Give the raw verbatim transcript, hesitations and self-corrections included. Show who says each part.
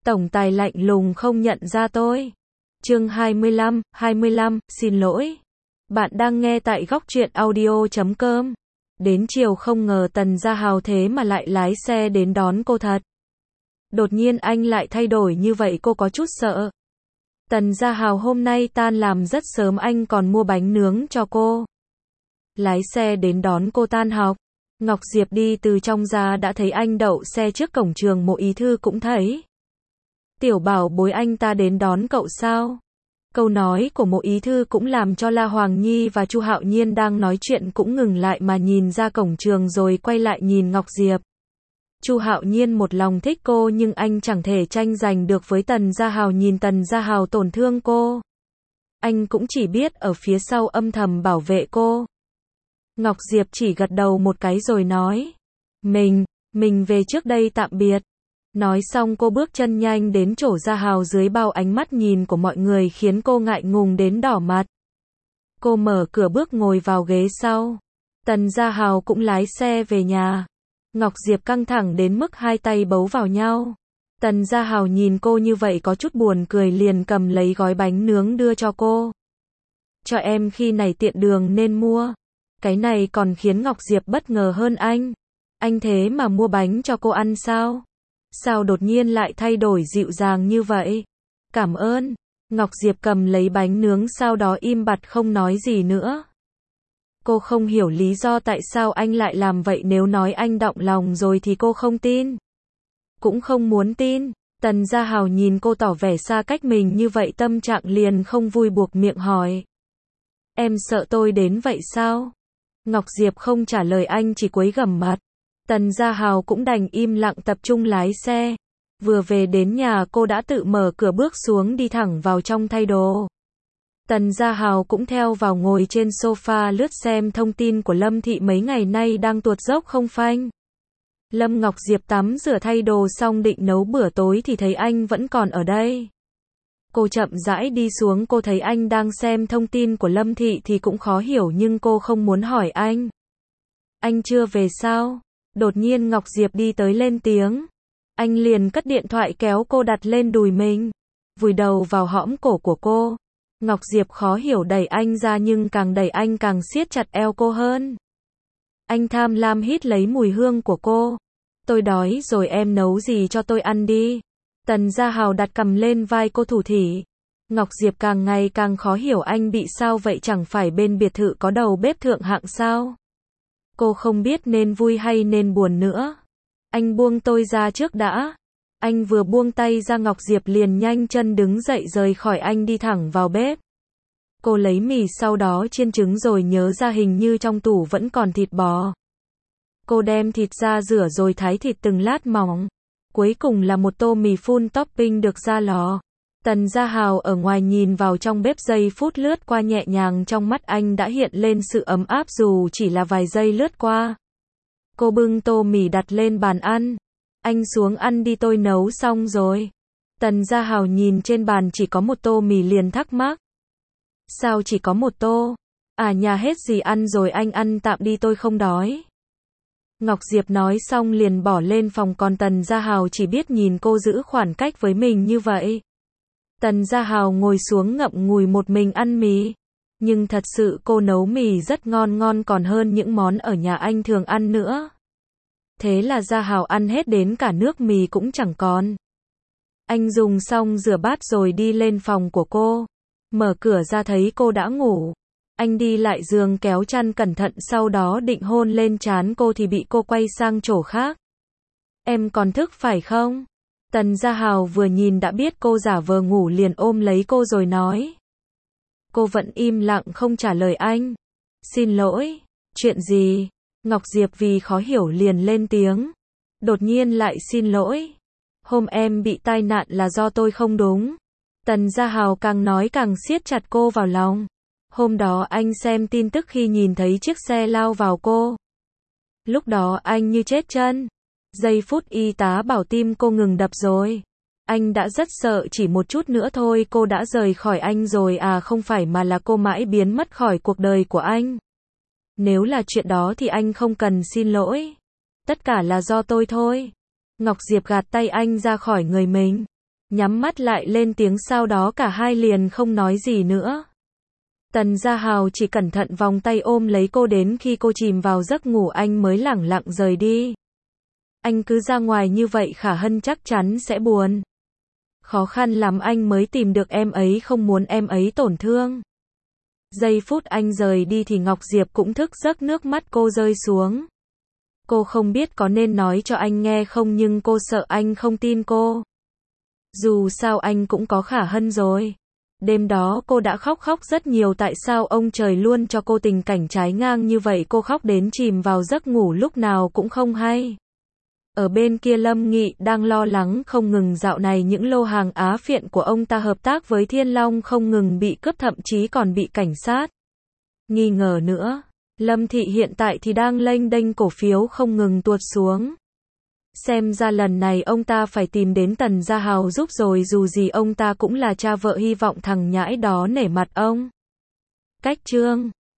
Speaker 1: Tổng tài lạnh lùng không nhận ra tôi. Chương hai mươi lăm, hai mươi lăm, xin lỗi. Bạn đang nghe tại góc truyện audio chấm com. Đến chiều không ngờ Tần Gia Hào thế mà lại lái xe đến đón cô thật. Đột nhiên anh lại thay đổi như vậy, cô có chút sợ. Tần Gia Hào hôm nay tan làm rất sớm, anh còn mua bánh nướng cho cô. Lái xe đến đón cô tan học. Ngọc Diệp đi từ trong ra đã thấy anh đậu xe trước cổng trường, Mộ Ý Thư cũng thấy. Tiểu bảo bối, anh ta đến đón cậu sao? Câu nói của Mộ Ý Thư cũng làm cho La Hoàng Nhi và Chu Hạo Nhiên đang nói chuyện cũng ngừng lại mà nhìn ra cổng trường rồi quay lại nhìn Ngọc Diệp. Chu Hạo Nhiên một lòng thích cô nhưng anh chẳng thể tranh giành được với Tần Gia Hào, nhìn Tần Gia Hào tổn thương cô. Anh cũng chỉ biết ở phía sau âm thầm bảo vệ cô. Ngọc Diệp chỉ gật đầu một cái rồi nói. Mình, mình về trước đây, tạm biệt. Nói xong cô bước chân nhanh đến chỗ Gia Hào, dưới bao ánh mắt nhìn của mọi người khiến cô ngại ngùng đến đỏ mặt. Cô mở cửa bước ngồi vào ghế sau. Tần Gia Hào cũng lái xe về nhà. Ngọc Diệp căng thẳng đến mức hai tay bấu vào nhau. Tần Gia Hào nhìn cô như vậy có chút buồn cười, liền cầm lấy gói bánh nướng đưa cho cô. Cho em, khi này tiện đường nên mua. Cái này còn khiến Ngọc Diệp bất ngờ hơn anh. Anh thế mà mua bánh cho cô ăn sao? Sao đột nhiên lại thay đổi dịu dàng như vậy? Cảm ơn. Ngọc Diệp cầm lấy bánh nướng sau đó im bặt không nói gì nữa. Cô không hiểu lý do tại sao anh lại làm vậy, nếu nói anh động lòng rồi thì cô không tin. Cũng không muốn tin. Tần Gia Hào nhìn cô tỏ vẻ xa cách mình như vậy, tâm trạng liền không vui, buộc miệng hỏi. Em sợ tôi đến vậy sao? Ngọc Diệp không trả lời anh, chỉ cúi gằm mặt. Tần Gia Hào cũng đành im lặng tập trung lái xe. Vừa về đến nhà cô đã tự mở cửa bước xuống, đi thẳng vào trong thay đồ. Tần Gia Hào cũng theo vào, ngồi trên sofa lướt xem thông tin của Lâm Thị mấy ngày nay đang tuột dốc không phanh. Lâm Ngọc Diệp tắm rửa thay đồ xong định nấu bữa tối thì thấy anh vẫn còn ở đây. Cô chậm rãi đi xuống, cô thấy anh đang xem thông tin của Lâm Thị thì cũng khó hiểu nhưng cô không muốn hỏi anh. Anh chưa về sao? Đột nhiên Ngọc Diệp đi tới lên tiếng. Anh liền cất điện thoại kéo cô đặt lên đùi mình. Vùi đầu vào hõm cổ của cô. Ngọc Diệp khó hiểu đẩy anh ra nhưng càng đẩy anh càng siết chặt eo cô hơn. Anh tham lam hít lấy mùi hương của cô. Tôi đói rồi, em nấu gì cho tôi ăn đi. Tần Gia Hào đặt cầm lên vai cô thủ thỉ. Ngọc Diệp càng ngày càng khó hiểu anh bị sao vậy, chẳng phải bên biệt thự có đầu bếp thượng hạng sao? Cô không biết nên vui hay nên buồn nữa. Anh buông tôi ra trước đã. Anh vừa buông tay ra, Ngọc Diệp liền nhanh chân đứng dậy rời khỏi anh, đi thẳng vào bếp. Cô lấy mì sau đó chiên trứng rồi nhớ ra hình như trong tủ vẫn còn thịt bò. Cô đem thịt ra rửa rồi thái thịt từng lát mỏng. Cuối cùng là một tô mì full topping được ra lò. Tần Gia Hào ở ngoài nhìn vào trong bếp, giây phút lướt qua nhẹ nhàng, trong mắt anh đã hiện lên sự ấm áp dù chỉ là vài giây lướt qua. Cô bưng tô mì đặt lên bàn ăn. Anh xuống ăn đi, tôi nấu xong rồi. Tần Gia Hào nhìn trên bàn chỉ có một tô mì liền thắc mắc. Sao chỉ có một tô? À, nhà hết gì ăn rồi, anh ăn tạm đi, tôi không đói. Ngọc Diệp nói xong liền bỏ lên phòng, còn Tần Gia Hào chỉ biết nhìn cô giữ khoảng cách với mình như vậy. Tần Gia Hào ngồi xuống ngậm ngùi một mình ăn mì. Nhưng thật sự cô nấu mì rất ngon, ngon còn hơn những món ở nhà anh thường ăn nữa. Thế là Gia Hào ăn hết đến cả nước mì cũng chẳng còn. Anh dùng xong rửa bát rồi đi lên phòng của cô. Mở cửa ra thấy cô đã ngủ. Anh đi lại giường kéo chăn cẩn thận, sau đó định hôn lên trán cô thì bị cô quay sang chỗ khác. Em còn thức phải không? Tần Gia Hào vừa nhìn đã biết cô giả vờ ngủ liền ôm lấy cô rồi nói. Cô vẫn im lặng không trả lời anh. Xin lỗi. Chuyện gì? Ngọc Diệp vì khó hiểu liền lên tiếng. Đột nhiên lại xin lỗi. Hôm em bị tai nạn là do tôi không đúng. Tần Gia Hào càng nói càng siết chặt cô vào lòng. Hôm đó anh xem tin tức khi nhìn thấy chiếc xe lao vào cô. Lúc đó anh như chết chân. Giây phút y tá bảo tim cô ngừng đập rồi. Anh đã rất sợ, chỉ một chút nữa thôi cô đã rời khỏi anh rồi. À không phải, mà là cô mãi biến mất khỏi cuộc đời của anh. Nếu là chuyện đó thì anh không cần xin lỗi. Tất cả là do tôi thôi. Ngọc Diệp gạt tay anh ra khỏi người mình. nhắm mắt lại lên tiếng, sau đó cả hai liền không nói gì nữa. Tần Gia Hào chỉ cẩn thận vòng tay ôm lấy cô đến khi cô chìm vào giấc ngủ anh mới lẳng lặng rời đi. Anh cứ ra ngoài như vậy Khả Hân chắc chắn sẽ buồn. Khó khăn lắm anh mới tìm được em ấy, không muốn em ấy tổn thương. Giây phút anh rời đi thì Ngọc Diệp cũng thức giấc, nước mắt cô rơi xuống. Cô không biết có nên nói cho anh nghe không, nhưng cô sợ anh không tin cô. Dù sao anh cũng có Khả Hân rồi. Đêm đó cô đã khóc khóc rất nhiều, tại sao ông trời luôn cho cô tình cảnh trái ngang như vậy, cô khóc đến chìm vào giấc ngủ lúc nào cũng không hay. Ở bên kia Lâm Nghị đang lo lắng không ngừng, dạo này những lô hàng Á phiện của ông ta hợp tác với Thiên Long không ngừng bị cướp, thậm chí còn bị cảnh sát nghi ngờ nữa. Lâm Thị hiện tại thì đang lênh đênh, cổ phiếu không ngừng tuột xuống. Xem ra lần này ông ta phải tìm đến Tần Gia Hào giúp rồi, dù gì ông ta cũng là cha vợ, hy vọng thằng nhãi đó nể mặt ông. Cách chương